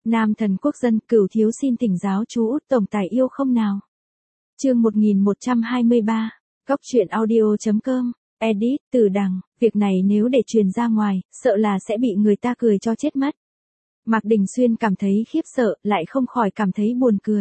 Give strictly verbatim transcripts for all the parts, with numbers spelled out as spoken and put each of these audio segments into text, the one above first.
Nam thần quốc dân, Cửu thiếu xin thỉnh giáo chú Út tổng tài yêu không nào. Chương một nghìn một trăm hai mươi ba, Góc truyện audio chấm com, edit, Từ Đằng, việc này nếu để truyền ra ngoài, sợ là sẽ bị người ta cười cho chết mất. Mạc Đình Xuyên cảm thấy khiếp sợ, lại không khỏi cảm thấy buồn cười.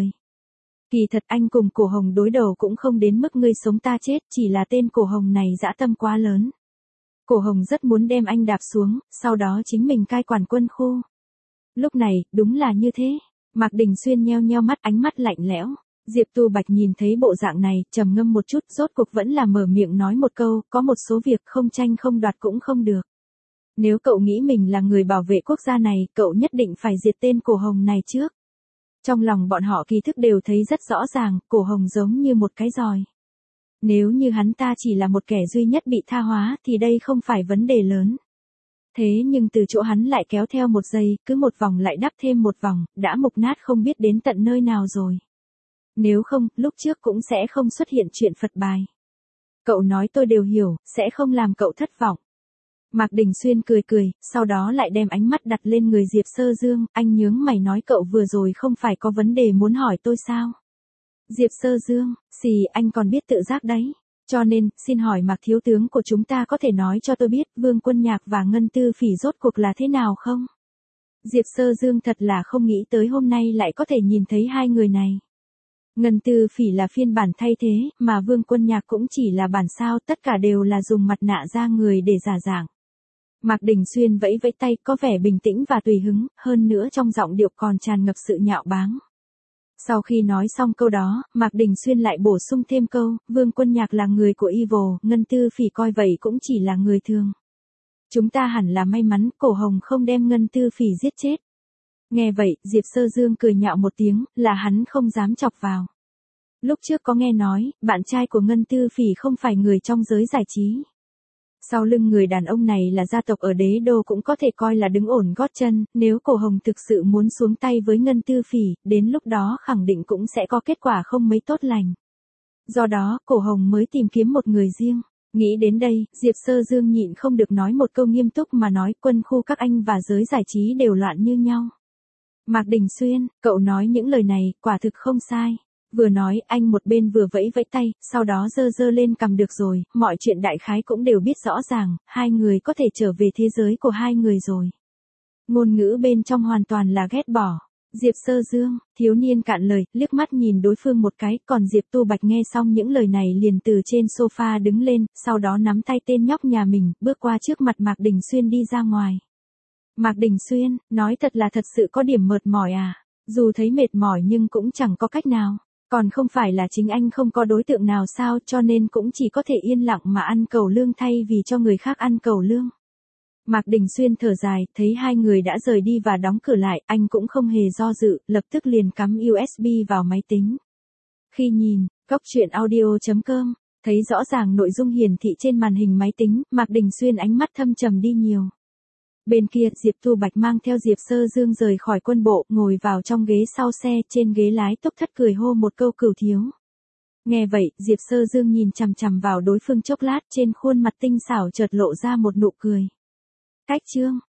Kỳ thật anh cùng Cổ Hồng đối đầu cũng không đến mức ngươi sống ta chết, chỉ là tên Cổ Hồng này dã tâm quá lớn. Cổ Hồng rất muốn đem anh đạp xuống, sau đó chính mình cai quản quân khu. Lúc này, đúng là như thế. Mạc Đình Xuyên nheo nheo mắt, ánh mắt lạnh lẽo. Diệp Tu Bạch nhìn thấy bộ dạng này, trầm ngâm một chút, rốt cuộc vẫn là mở miệng nói một câu, có một số việc không tranh không đoạt cũng không được. Nếu cậu nghĩ mình là người bảo vệ quốc gia này, cậu nhất định phải diệt tên Cổ Hồng này trước. Trong lòng bọn họ kỳ thức đều thấy rất rõ ràng, Cổ Hồng giống như một cái giòi. Nếu như hắn ta chỉ là một kẻ duy nhất bị tha hóa thì đây không phải vấn đề lớn. Thế nhưng từ chỗ hắn lại kéo theo một giây, cứ một vòng lại đắp thêm một vòng, đã mục nát không biết đến tận nơi nào rồi. Nếu không, lúc trước cũng sẽ không xuất hiện chuyện Phật bài. Cậu nói tôi đều hiểu, sẽ không làm cậu thất vọng. Mạc Đình Xuyên cười cười, sau đó lại đem ánh mắt đặt lên người Diệp Sơ Dương, anh nhướng mày nói cậu vừa rồi không phải có vấn đề muốn hỏi tôi sao? Diệp Sơ Dương, xì, anh còn biết tự giác đấy. Cho nên, xin hỏi Mạc thiếu tướng của chúng ta có thể nói cho tôi biết Vương Quân Nhạc và Ngân Tư Phỉ rốt cuộc là thế nào không? Diệp Sơ Dương thật là không nghĩ tới hôm nay lại có thể nhìn thấy hai người này. Ngân Tư Phỉ là phiên bản thay thế, mà Vương Quân Nhạc cũng chỉ là bản sao, tất cả đều là dùng mặt nạ da người để giả dạng. Mạc Đình Xuyên vẫy vẫy tay, có vẻ bình tĩnh và tùy hứng, hơn nữa trong giọng điệu còn tràn ngập sự nhạo báng. Sau khi nói xong câu đó, Mạc Đình Xuyên lại bổ sung thêm câu, Vương Quân Nhạc là người của Evil, Ngân Tư Phỉ coi vậy cũng chỉ là người thường. Chúng ta hẳn là may mắn, Cổ Hồng không đem Ngân Tư Phỉ giết chết. Nghe vậy, Diệp Sơ Dương cười nhạo một tiếng, là hắn không dám chọc vào. Lúc trước có nghe nói, bạn trai của Ngân Tư Phỉ không phải người trong giới giải trí. Sau lưng người đàn ông này là gia tộc ở đế đô cũng có thể coi là đứng ổn gót chân, nếu Cổ Hồng thực sự muốn xuống tay với Ngân Tư Phỉ, đến lúc đó khẳng định cũng sẽ có kết quả không mấy tốt lành. Do đó, Cổ Hồng mới tìm kiếm một người riêng. Nghĩ đến đây, Diệp Sơ Dương nhịn không được nói một câu nghiêm túc mà nói quân khu các anh và giới giải trí đều loạn như nhau. Mạc Đình Xuyên, cậu nói những lời này, quả thực không sai. Vừa nói, anh một bên vừa vẫy vẫy tay, sau đó giơ giơ lên cầm được rồi, mọi chuyện đại khái cũng đều biết rõ ràng, hai người có thể trở về thế giới của hai người rồi. Ngôn ngữ bên trong hoàn toàn là ghét bỏ. Diệp Sơ Dương, thiếu niên cạn lời, liếc mắt nhìn đối phương một cái, còn Diệp Tu Bạch nghe xong những lời này liền từ trên sofa đứng lên, sau đó nắm tay tên nhóc nhà mình, bước qua trước mặt Mạc Đình Xuyên đi ra ngoài. Mạc Đình Xuyên, nói thật là thật sự có điểm mệt mỏi à, dù thấy mệt mỏi nhưng cũng chẳng có cách nào. Còn không phải là chính anh không có đối tượng nào sao, cho nên cũng chỉ có thể yên lặng mà ăn cẩu lương thay vì cho người khác ăn cẩu lương. Mạc Đình Xuyên thở dài, thấy hai người đã rời đi và đóng cửa lại, anh cũng không hề do dự, lập tức liền cắm u ét bê vào máy tính. Khi nhìn, Góc truyện audio chấm com, thấy rõ ràng nội dung hiển thị trên màn hình máy tính, Mạc Đình Xuyên ánh mắt thâm trầm đi nhiều. Bên kia, Diệp Tu Bạch mang theo Diệp Sơ Dương rời khỏi quân bộ, ngồi vào trong ghế sau xe, trên ghế lái Túc Thất cười hô một câu Cửu thiếu. Nghe vậy, Diệp Sơ Dương nhìn chằm chằm vào đối phương chốc lát, trên khuôn mặt tinh xảo chợt lộ ra một nụ cười. Cách chương,